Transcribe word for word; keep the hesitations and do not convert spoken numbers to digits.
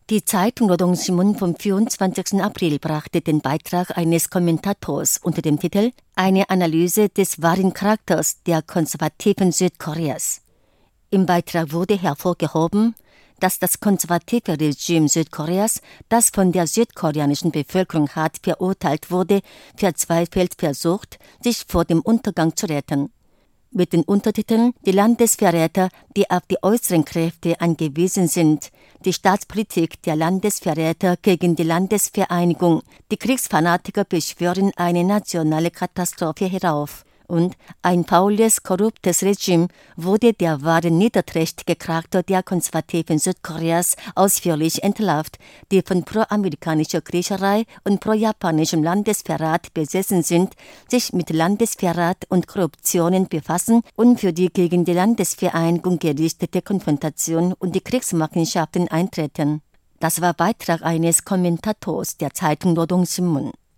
Die Zeitung Rodong Sinmun vom vierundzwanzigsten April brachte den Beitrag eines Kommentators unter dem Titel »Eine Analyse des wahren Charakters der konservativen Südkoreas«. Im Beitrag wurde hervorgehoben, dass das konservative Regime Südkoreas, das von der südkoreanischen Bevölkerung hart verurteilt wurde, verzweifelt versucht, sich vor dem Untergang zu retten. Mit den Untertiteln »Die Landesverräter, die auf die äußeren Kräfte angewiesen sind«, »Die Staatspolitik der Landesverräter gegen die Landesvereinigung«, »Die Kriegsfanatiker beschwören eine nationale Katastrophe herauf« und »Ein faules, korruptes Regime« wurde der wahre niederträchtige Charakter der konservativen Südkoreas ausführlich entlarvt, die von proamerikanischer Kriecherei und projapanischem Landesverrat besessen sind, sich mit Landesverrat und Korruptionen befassen und für die gegen die Landesvereinigung gerichtete Konfrontation und die Kriegsmachenschaften eintreten. Das war Beitrag eines Kommentators der Zeitung Rodong Sinmun.